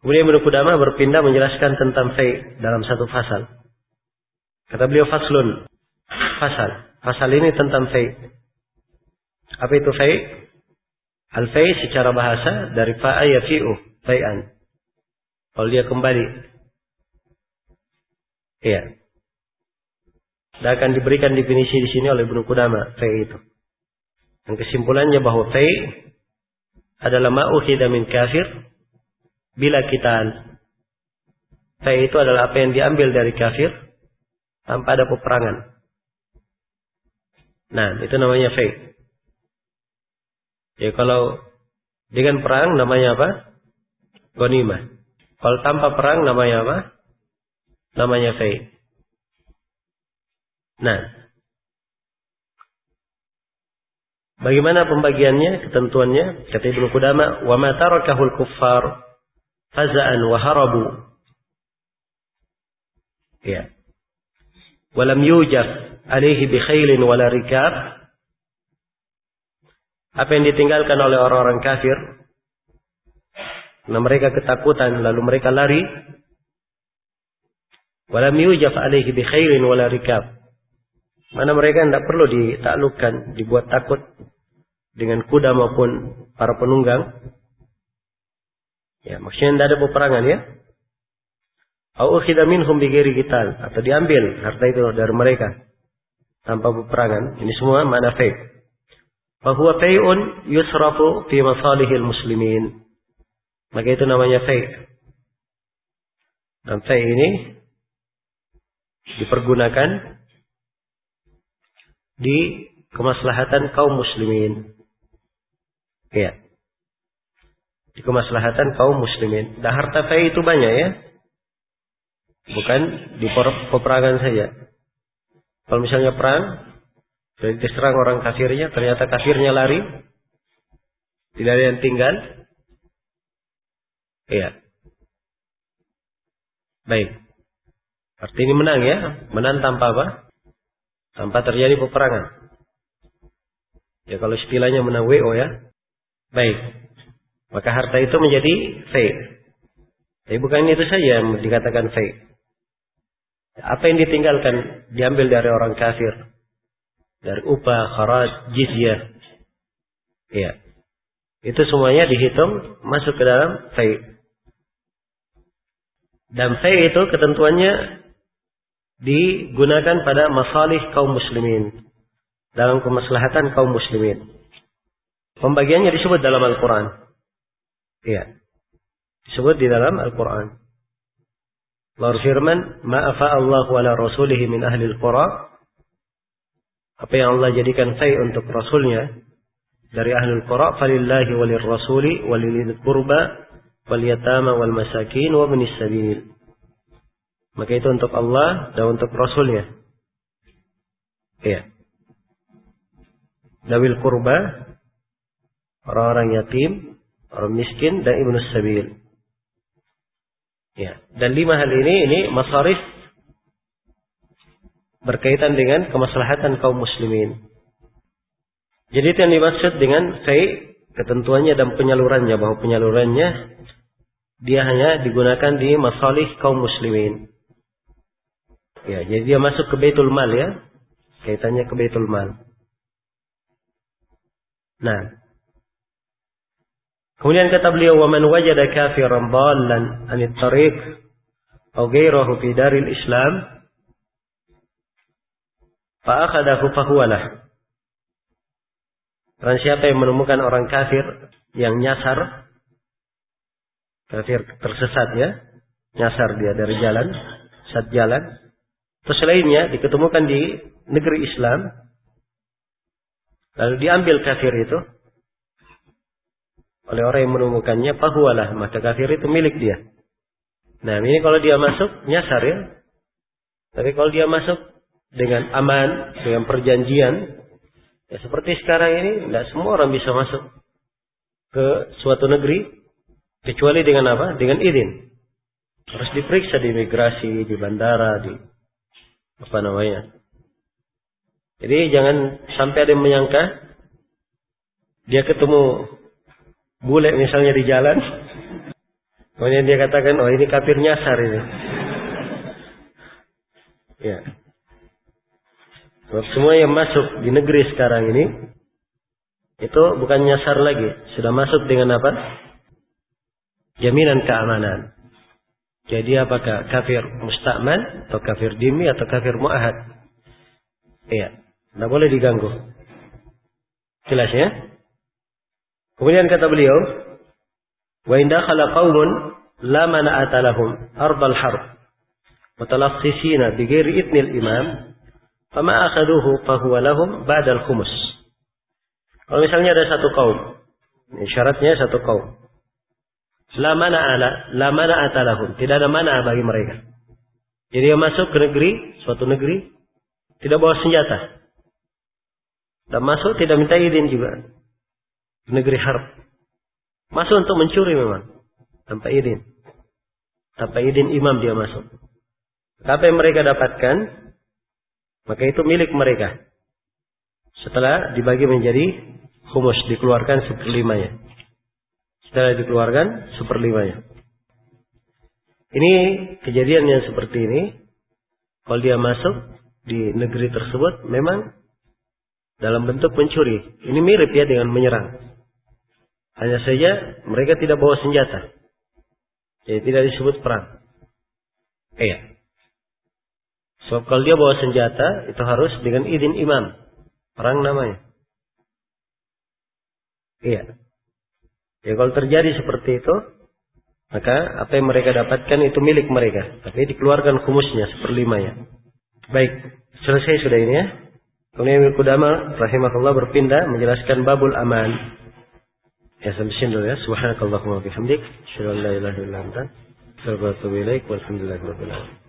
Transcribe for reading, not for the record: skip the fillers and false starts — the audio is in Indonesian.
Kemudian Ibnu Qudamah berpindah menjelaskan tentang fai dalam satu fasal. Kata beliau faslun, fasal. Fasal ini tentang fai. Apa itu fai? Al-fai secara bahasa dari fa'a yafi'u, fai'an. Kalau dia kembali. Iya. Dan akan diberikan definisi di sini oleh Ibnu Qudamah, fai itu. Dan kesimpulannya bahwa fai adalah ma'ukhidha min kafir bila qital. Fai itu adalah apa yang diambil dari kafir tanpa ada peperangan. Nah, itu namanya fai. Ya, kalau dengan perang namanya apa? Ghanimah. Kalau tanpa perang namanya apa? Namanya fai. Nah, bagaimana pembagiannya, ketentuannya? Kata Ibnu Qudamah, "Wa ma tarakahul kuffar faza'an wa harabu." Ya. Wa lam yujaf alaihi bi khailin wala rikab. Apa yang ditinggalkan oleh orang-orang kafir, nah mereka ketakutan lalu mereka lari. Wa lam yujaf alaihi bi khailin wala rikab. Mana mereka tidak perlu ditaklukkan, dibuat takut dengan kuda maupun para penunggang. Ya, maksudnya tidak ada peperangan ya. Au ukhidha minhum bighairi qital, atau diambil harta itu dari mereka tanpa peperangan. Ini semua makna fai. Fa huwa fai'un yusrafu fi masalihil muslimin. Maka itu namanya fai. Dan fai ini dipergunakan di kemaslahatan kaum muslimin. Ya. Di kemaslahatan kaum muslimin. Dan harta fai itu banyak ya. Bukan di peperangan saja. Kalau misalnya perang, jadi diserang orang kafirnya, ternyata kafirnya lari, tidak ada yang tinggal. Iya. Baik. Arti ini menang ya. Menang tanpa apa? Tanpa terjadi peperangan. Ya kalau istilahnya menang WO ya. Baik. Maka harta itu menjadi fai. Tapi bukan itu saja yang dikatakan fai. Apa yang ditinggalkan diambil dari orang kafir, dari upah, kharaj, jizyah. Ya. Itu semuanya dihitung masuk ke dalam fai. Dan fai itu ketentuannya digunakan pada masalih kaum muslimin, dalam kemaslahatan kaum muslimin. Pembagiannya disebut dalam Al-Quran. Iya. Disebut di dalam Al-Quran. Allah firman, "Ma afa'allahu ala rasulihi min ahli al-qura." Apa yang Allah jadikan fai untuk rasulnya dari ahli al-qura, falillahi walir rasuli walil qurba wal yatama wal masakin wa ibnis sabil. Maka itu untuk Allah dan untuk rasulnya. Iya. Dawil qurba, orang-orang yatim, orang miskin, dan ibnus sabil. Ya. Dan 5 hal ini masarif berkaitan dengan kemaslahatan kaum muslimin. Jadi itu yang dimaksud dengan fai, ketentuannya dan penyalurannya, bahwa penyalurannya dia hanya digunakan di masalih kaum muslimin. Ya, jadi dia masuk ke Baitul Mal ya. Kaitannya ke Baitul Mal. Nah, kemudian kata beliau, "Wa man wajada kafiran dhallan 'anit tariq aw ghayrahu fi daril Islam fa akhadahu fa huwa lah." Dan siapa yang menemukan orang kafir yang nyasar, kafir tersesat ya, nyasar dia dari jalan, sesat jalan, terus lainnya diketemukan di negeri Islam, lalu diambil kafir itu oleh orang yang menemukannya, fahuwalah, maka kafir itu milik dia. Nah, ini kalau dia masuk nyasar ya. Tapi kalau dia masuk dengan aman, dengan perjanjian, ya seperti sekarang ini, tidak semua orang bisa masuk ke suatu negeri kecuali dengan apa? Dengan izin. Harus diperiksa di imigrasi, di bandara, di apa namanya. Jadi jangan sampai ada yang menyangka dia ketemu bule misalnya di jalan, Kemudian dia katakan, oh ini kafir nyasar ini. Ya. Sebab semua yang masuk di negeri sekarang ini, itu bukan nyasar lagi. Sudah masuk dengan apa? Jaminan keamanan. Jadi apakah kafir musta'man, atau kafir dhimmi, atau kafir mu'ahad? Iya. Tidak boleh diganggu. Jelas ya? Kemudian kata beliau, wa in dakhala qaumun la mana'ata lahum ardal harb mutalaqqisina bighairi idnil imam fama akhaduhu fa huwa lahum ba'dal khumus. Kalau misalnya ada satu kaum, ini syaratnya satu kaum, la mana'ata lahum, tidak ada mana bagi mereka. Jadi dia masuk ke negeri, suatu negeri, tidak bawa senjata. Dan masuk tidak minta izin juga. Negeri harb. Masuk untuk mencuri memang. Tanpa izin. Tanpa izin imam dia masuk. Apa yang mereka dapatkan, maka itu milik mereka. Setelah dibagi menjadi khumus, dikeluarkan 1/5-nya. Setelah dikeluarkan 1/5-nya. Ini kejadian yang seperti ini. Kalau dia masuk di negeri tersebut, memang dalam bentuk mencuri. Ini mirip ya dengan menyerang. Hanya saja mereka tidak bawa senjata. Jadi tidak disebut perang. Iya. Sebab kalau dia bawa senjata, itu harus dengan izin imam. Perang namanya. Iya. Ya kalau terjadi seperti itu, maka apa yang mereka dapatkan itu milik mereka. Tapi dikeluarkan khumusnya 1/5-nya. Baik. Selesai sudah ini ya. Kemudian Ibnu Qudamah rahimahullah berpindah menjelaskan babul aman. Ya sampai sini dulu ya. Subhanakallahumma wa bihamdik, asyhadu an la ilaha illa anta, astaghfiruka wa atubu ilaik, walhamdulillahirabbil alamin.